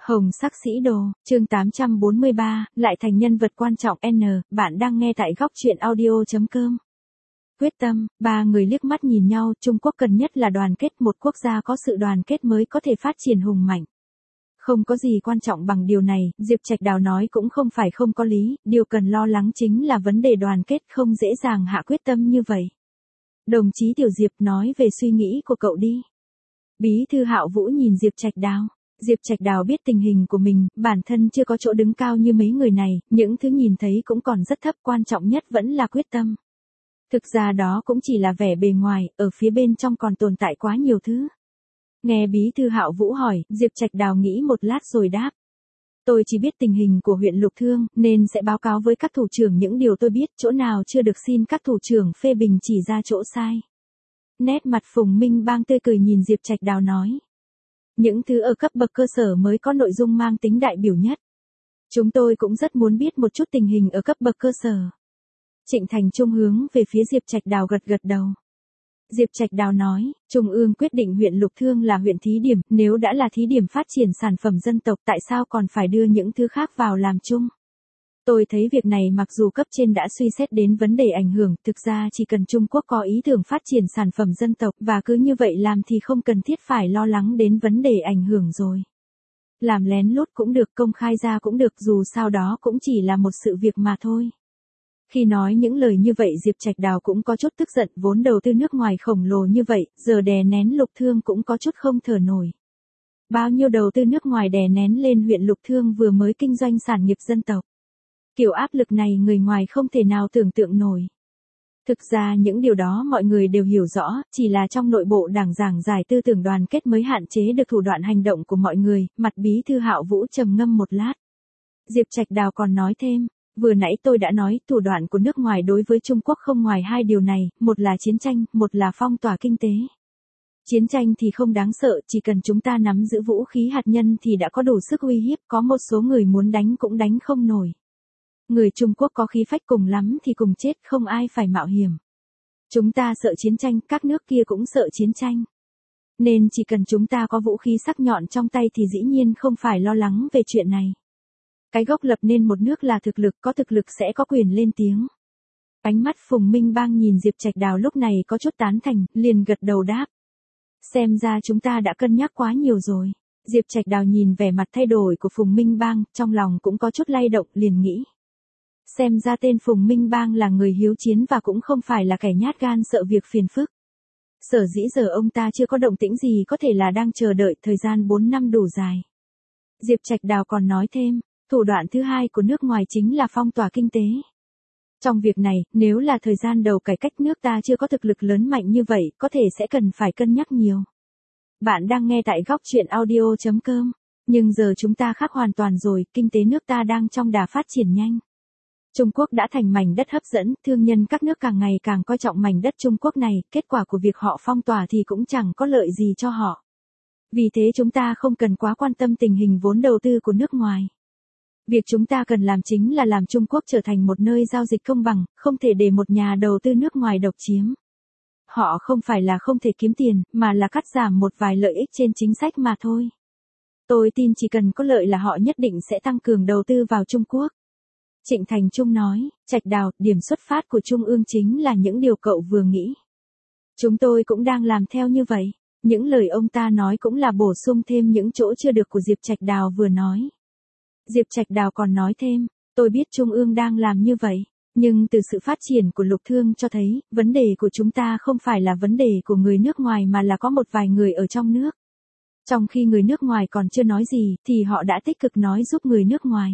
Hồng sắc sĩ đồ, chương 843, lại thành nhân vật quan trọng N, bạn đang nghe tại góc truyện audio.com. Quyết tâm, ba người liếc mắt nhìn nhau, Trung Quốc cần nhất là đoàn kết, một quốc gia có sự đoàn kết mới có thể phát triển hùng mạnh. Không có gì quan trọng bằng điều này, Diệp Trạch Đào nói cũng không phải không có lý, điều cần lo lắng chính là vấn đề đoàn kết không dễ dàng hạ quyết tâm như vậy. Đồng chí Tiểu Diệp nói về suy nghĩ của cậu đi. Bí thư Hạo Vũ nhìn Diệp Trạch Đào. Diệp Trạch Đào biết tình hình của mình, bản thân chưa có chỗ đứng cao như mấy người này, những thứ nhìn thấy cũng còn rất thấp, quan trọng nhất vẫn là quyết tâm. Thực ra đó cũng chỉ là vẻ bề ngoài, ở phía bên trong còn tồn tại quá nhiều thứ. Nghe Bí thư Hạo Vũ hỏi, Diệp Trạch Đào nghĩ một lát rồi đáp. Tôi chỉ biết tình hình của huyện Lục Thương, nên sẽ báo cáo với các thủ trưởng những điều tôi biết, chỗ nào chưa được xin các thủ trưởng phê bình chỉ ra chỗ sai. Nét mặt Phùng Minh Bang tươi cười nhìn Diệp Trạch Đào nói. Những thứ ở cấp bậc cơ sở mới có nội dung mang tính đại biểu nhất. Chúng tôi cũng rất muốn biết một chút tình hình ở cấp bậc cơ sở. Trịnh Thành Trung hướng về phía Diệp Trạch Đào gật gật đầu. Diệp Trạch Đào nói, Trung ương quyết định huyện Lục Thương là huyện thí điểm, nếu đã là thí điểm phát triển sản phẩm dân tộc tại sao còn phải đưa những thứ khác vào làm chung. Tôi thấy việc này mặc dù cấp trên đã suy xét đến vấn đề ảnh hưởng, thực ra chỉ cần Trung Quốc có ý tưởng phát triển sản phẩm dân tộc và cứ như vậy làm thì không cần thiết phải lo lắng đến vấn đề ảnh hưởng rồi. Làm lén lút cũng được, công khai ra cũng được, dù sao đó cũng chỉ là một sự việc mà thôi. Khi nói những lời như vậy Diệp Trạch Đào cũng có chút tức giận, vốn đầu tư nước ngoài khổng lồ như vậy, giờ đè nén Lục Thương cũng có chút không thở nổi. Bao nhiêu đầu tư nước ngoài đè nén lên huyện Lục Thương vừa mới kinh doanh sản nghiệp dân tộc. Kiểu áp lực này người ngoài không thể nào tưởng tượng nổi. Thực ra những điều đó mọi người đều hiểu rõ, chỉ là trong nội bộ đảng giảng giải tư tưởng đoàn kết mới hạn chế được thủ đoạn hành động của mọi người, mặt Bí thư Hạo Vũ trầm ngâm một lát. Diệp Trạch Đào còn nói thêm, vừa nãy tôi đã nói thủ đoạn của nước ngoài đối với Trung Quốc không ngoài hai điều này, một là chiến tranh, một là phong tỏa kinh tế. Chiến tranh thì không đáng sợ, chỉ cần chúng ta nắm giữ vũ khí hạt nhân thì đã có đủ sức uy hiếp, có một số người muốn đánh cũng đánh không nổi. Người Trung Quốc có khí phách cùng lắm thì cùng chết, không ai phải mạo hiểm. Chúng ta sợ chiến tranh, các nước kia cũng sợ chiến tranh. Nên chỉ cần chúng ta có vũ khí sắc nhọn trong tay thì dĩ nhiên không phải lo lắng về chuyện này. Cái gốc lập nên một nước là thực lực, có thực lực sẽ có quyền lên tiếng. Ánh mắt Phùng Minh Bang nhìn Diệp Trạch Đào lúc này có chút tán thành, liền gật đầu đáp. Xem ra chúng ta đã cân nhắc quá nhiều rồi. Diệp Trạch Đào nhìn vẻ mặt thay đổi của Phùng Minh Bang, trong lòng cũng có chút lay động, liền nghĩ. Xem ra tên Phùng Minh Bang là người hiếu chiến và cũng không phải là kẻ nhát gan sợ việc phiền phức. Sở dĩ giờ ông ta chưa có động tĩnh gì có thể là đang chờ đợi thời gian 4 năm đủ dài. Diệp Trạch Đào còn nói thêm, thủ đoạn thứ hai của nước ngoài chính là phong tỏa kinh tế. Trong việc này, nếu là thời gian đầu cải cách nước ta chưa có thực lực lớn mạnh như vậy, có thể sẽ cần phải cân nhắc nhiều. Bạn đang nghe tại góc truyện audio.com, nhưng giờ chúng ta khác hoàn toàn rồi, kinh tế nước ta đang trong đà phát triển nhanh. Trung Quốc đã thành mảnh đất hấp dẫn, thương nhân các nước càng ngày càng coi trọng mảnh đất Trung Quốc này, kết quả của việc họ phong tỏa thì cũng chẳng có lợi gì cho họ. Vì thế chúng ta không cần quá quan tâm tình hình vốn đầu tư của nước ngoài. Việc chúng ta cần làm chính là làm Trung Quốc trở thành một nơi giao dịch công bằng, không thể để một nhà đầu tư nước ngoài độc chiếm. Họ không phải là không thể kiếm tiền, mà là cắt giảm một vài lợi ích trên chính sách mà thôi. Tôi tin chỉ cần có lợi là họ nhất định sẽ tăng cường đầu tư vào Trung Quốc. Trịnh Thành Trung nói, Trạch Đào, điểm xuất phát của Trung ương chính là những điều cậu vừa nghĩ. Chúng tôi cũng đang làm theo như vậy. Những lời ông ta nói cũng là bổ sung thêm những chỗ chưa được của Diệp Trạch Đào vừa nói. Diệp Trạch Đào còn nói thêm, tôi biết Trung ương đang làm như vậy, nhưng từ sự phát triển của Lục Thương cho thấy, vấn đề của chúng ta không phải là vấn đề của người nước ngoài mà là có một vài người ở trong nước. Trong khi người nước ngoài còn chưa nói gì, thì họ đã tích cực nói giúp người nước ngoài.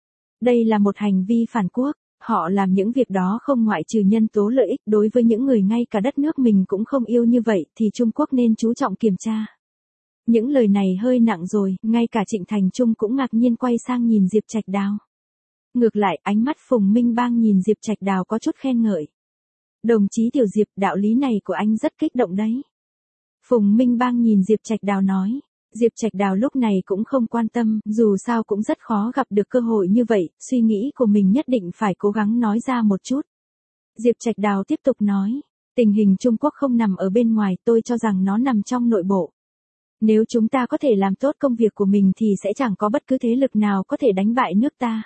Đây là một hành vi phản quốc, họ làm những việc đó không ngoại trừ nhân tố lợi ích đối với những người ngay cả đất nước mình cũng không yêu như vậy thì Trung Quốc nên chú trọng kiểm tra. Những lời này hơi nặng rồi, ngay cả Trịnh Thành Trung cũng ngạc nhiên quay sang nhìn Diệp Trạch Đào. Ngược lại, ánh mắt Phùng Minh Bang nhìn Diệp Trạch Đào có chút khen ngợi. Đồng chí Tiểu Diệp, đạo lý này của anh rất kích động đấy. Phùng Minh Bang nhìn Diệp Trạch Đào nói. Diệp Trạch Đào lúc này cũng không quan tâm, dù sao cũng rất khó gặp được cơ hội như vậy, suy nghĩ của mình nhất định phải cố gắng nói ra một chút. Diệp Trạch Đào tiếp tục nói, tình hình Trung Quốc không nằm ở bên ngoài, tôi cho rằng nó nằm trong nội bộ. Nếu chúng ta có thể làm tốt công việc của mình thì sẽ chẳng có bất cứ thế lực nào có thể đánh bại nước ta.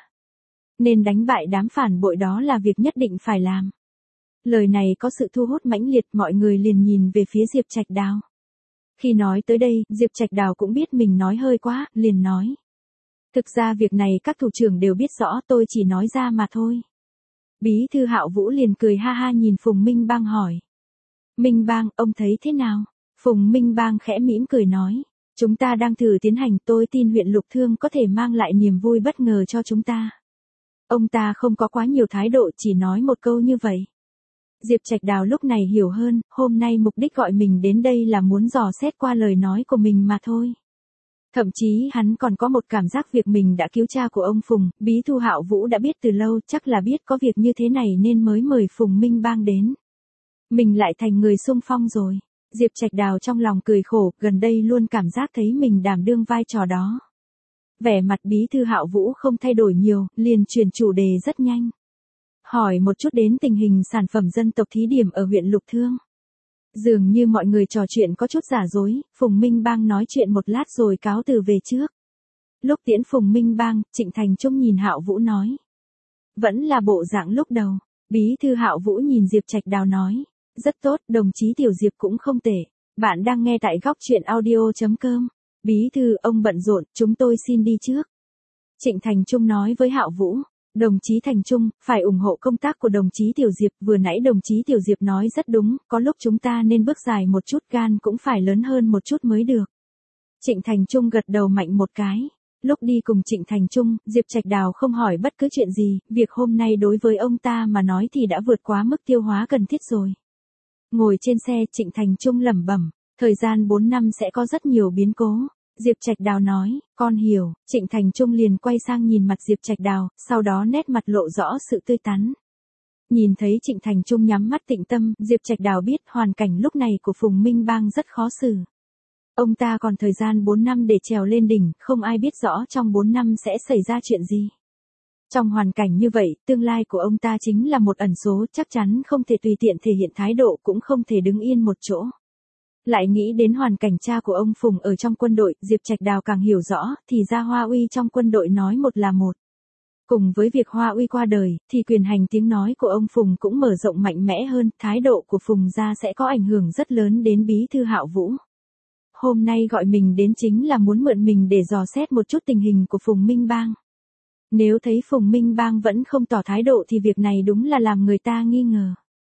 Nên đánh bại đám phản bội đó là việc nhất định phải làm. Lời này có sự thu hút mãnh liệt, mọi người liền nhìn về phía Diệp Trạch Đào. Khi nói tới đây, Diệp Trạch Đào cũng biết mình nói hơi quá, liền nói. Thực ra việc này các thủ trưởng đều biết rõ, tôi chỉ nói ra mà thôi. Bí thư Hạo Vũ liền cười ha ha nhìn Phùng Minh Bang hỏi. Minh Bang, ông thấy thế nào? Phùng Minh Bang khẽ mỉm cười nói. Chúng ta đang thử tiến hành, tôi tin huyện Lục Thương có thể mang lại niềm vui bất ngờ cho chúng ta. Ông ta không có quá nhiều thái độ, chỉ nói một câu như vậy. Diệp Trạch Đào lúc này hiểu hơn, hôm nay mục đích gọi mình đến đây là muốn dò xét qua lời nói của mình mà thôi. Thậm chí hắn còn có một cảm giác việc mình đã cứu cha của ông Phùng, bí thư Hạo Vũ đã biết từ lâu, chắc là biết có việc như thế này nên mới mời Phùng Minh Bang đến. Mình lại thành người xung phong rồi. Diệp Trạch Đào trong lòng cười khổ, gần đây luôn cảm giác thấy mình đảm đương vai trò đó. Vẻ mặt bí thư Hạo Vũ không thay đổi nhiều, liền chuyển chủ đề rất nhanh. Hỏi một chút đến tình hình sản phẩm dân tộc thí điểm ở huyện Lục Thương. Dường như mọi người trò chuyện có chút giả dối, Phùng Minh Bang nói chuyện một lát rồi cáo từ về trước. Lúc tiễn Phùng Minh Bang, Trịnh Thành Trung nhìn Hạo Vũ nói. Vẫn là bộ dạng lúc đầu. Bí thư Hạo Vũ nhìn Diệp Trạch Đào nói. Rất tốt, đồng chí Tiểu Diệp cũng không tệ. Bạn đang nghe tại góc truyện audio.com. Bí thư, ông bận rộn, chúng tôi xin đi trước. Trịnh Thành Trung nói với Hạo Vũ. Đồng chí Thành Trung, phải ủng hộ công tác của đồng chí Tiểu Diệp, vừa nãy đồng chí Tiểu Diệp nói rất đúng, có lúc chúng ta nên bước dài một chút, gan cũng phải lớn hơn một chút mới được. Trịnh Thành Trung gật đầu mạnh một cái. Lúc đi cùng Trịnh Thành Trung, Diệp Trạch Đào không hỏi bất cứ chuyện gì, việc hôm nay đối với ông ta mà nói thì đã vượt quá mức tiêu hóa cần thiết rồi. Ngồi trên xe, Trịnh Thành Trung lẩm bẩm, thời gian 4 năm sẽ có rất nhiều biến cố. Diệp Trạch Đào nói, con hiểu. Trịnh Thành Trung liền quay sang nhìn mặt Diệp Trạch Đào, sau đó nét mặt lộ rõ sự tươi tắn. Nhìn thấy Trịnh Thành Trung nhắm mắt tĩnh tâm, Diệp Trạch Đào biết hoàn cảnh lúc này của Phùng Minh Bang rất khó xử. Ông ta còn thời gian 4 năm để trèo lên đỉnh, không ai biết rõ trong 4 năm sẽ xảy ra chuyện gì. Trong hoàn cảnh như vậy, tương lai của ông ta chính là một ẩn số, chắc chắn không thể tùy tiện thể hiện thái độ, cũng không thể đứng yên một chỗ. Lại nghĩ đến hoàn cảnh cha của ông Phùng ở trong quân đội, Diệp Trạch Đào càng hiểu rõ, thì ra Hoa Uy trong quân đội nói một là một. Cùng với việc Hoa Uy qua đời, thì quyền hành tiếng nói của ông Phùng cũng mở rộng mạnh mẽ hơn, thái độ của Phùng gia sẽ có ảnh hưởng rất lớn đến bí thư Hạo Vũ. Hôm nay gọi mình đến chính là muốn mượn mình để dò xét một chút tình hình của Phùng Minh Bang. Nếu thấy Phùng Minh Bang vẫn không tỏ thái độ thì việc này đúng là làm người ta nghi ngờ.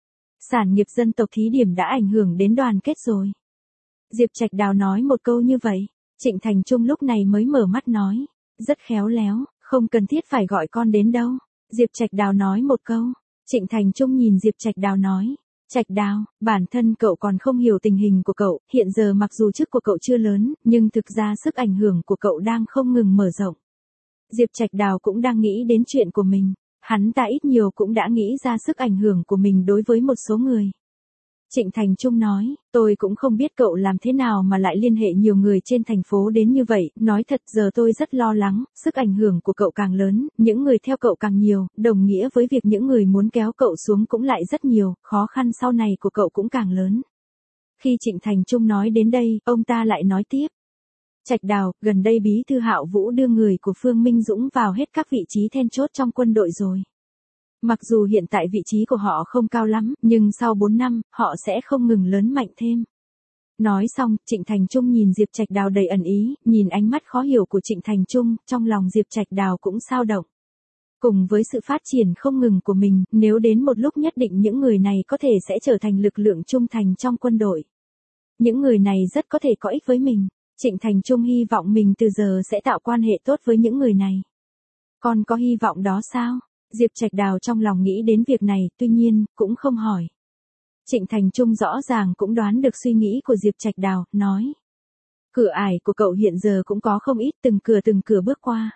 Sản nghiệp dân tộc thí điểm đã ảnh hưởng đến đoàn kết rồi. Diệp Trạch Đào nói một câu như vậy, Trịnh Thành Trung lúc này mới mở mắt nói, rất khéo léo, không cần thiết phải gọi con đến đâu. Diệp Trạch Đào nói một câu, Trịnh Thành Trung nhìn Diệp Trạch Đào nói, Trạch Đào, bản thân cậu còn không hiểu tình hình của cậu, hiện giờ mặc dù chức của cậu chưa lớn, nhưng thực ra sức ảnh hưởng của cậu đang không ngừng mở rộng. Diệp Trạch Đào cũng đang nghĩ đến chuyện của mình, hắn ta ít nhiều cũng đã nghĩ ra sức ảnh hưởng của mình đối với một số người. Trịnh Thành Trung nói, tôi cũng không biết cậu làm thế nào mà lại liên hệ nhiều người trên thành phố đến như vậy, nói thật giờ tôi rất lo lắng, sức ảnh hưởng của cậu càng lớn, những người theo cậu càng nhiều, đồng nghĩa với việc những người muốn kéo cậu xuống cũng lại rất nhiều, khó khăn sau này của cậu cũng càng lớn. Khi Trịnh Thành Trung nói đến đây, ông ta lại nói tiếp. Trạch Đào, gần đây bí thư Hạo Vũ đưa người của Phương Minh Dũng vào hết các vị trí then chốt trong quân đội rồi. Mặc dù hiện tại vị trí của họ không cao lắm, nhưng sau 4 năm, họ sẽ không ngừng lớn mạnh thêm. Nói xong, Trịnh Thành Trung nhìn Diệp Trạch Đào đầy ẩn ý, nhìn ánh mắt khó hiểu của Trịnh Thành Trung, trong lòng Diệp Trạch Đào cũng xao động. Cùng với sự phát triển không ngừng của mình, nếu đến một lúc nhất định những người này có thể sẽ trở thành lực lượng trung thành trong quân đội. Những người này rất có thể có ích với mình. Trịnh Thành Trung hy vọng mình từ giờ sẽ tạo quan hệ tốt với những người này. Còn có hy vọng đó sao? Diệp Trạch Đào trong lòng nghĩ đến việc này, tuy nhiên, cũng không hỏi. Trịnh Thành Trung rõ ràng cũng đoán được suy nghĩ của Diệp Trạch Đào, nói. Cửa ải của cậu hiện giờ cũng có không ít, từng cửa bước qua.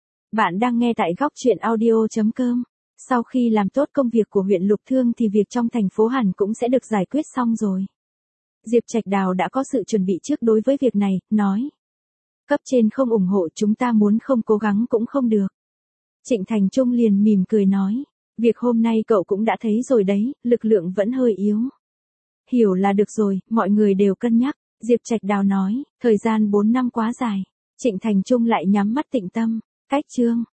Bạn đang nghe tại góc truyện audio.com. Sau khi làm tốt công việc của huyện Lục Thương thì việc trong thành phố hẳn cũng sẽ được giải quyết xong rồi. Diệp Trạch Đào đã có sự chuẩn bị trước đối với việc này, nói. Cấp trên không ủng hộ, chúng ta muốn không cố gắng cũng không được. Trịnh Thành Trung liền mỉm cười nói. Việc hôm nay cậu cũng đã thấy rồi đấy, lực lượng vẫn hơi yếu. Hiểu là được rồi, mọi người đều cân nhắc. Diệp Trạch Đào nói, thời gian 4 năm quá dài. Trịnh Thành Trung lại nhắm mắt tĩnh tâm. Cách chương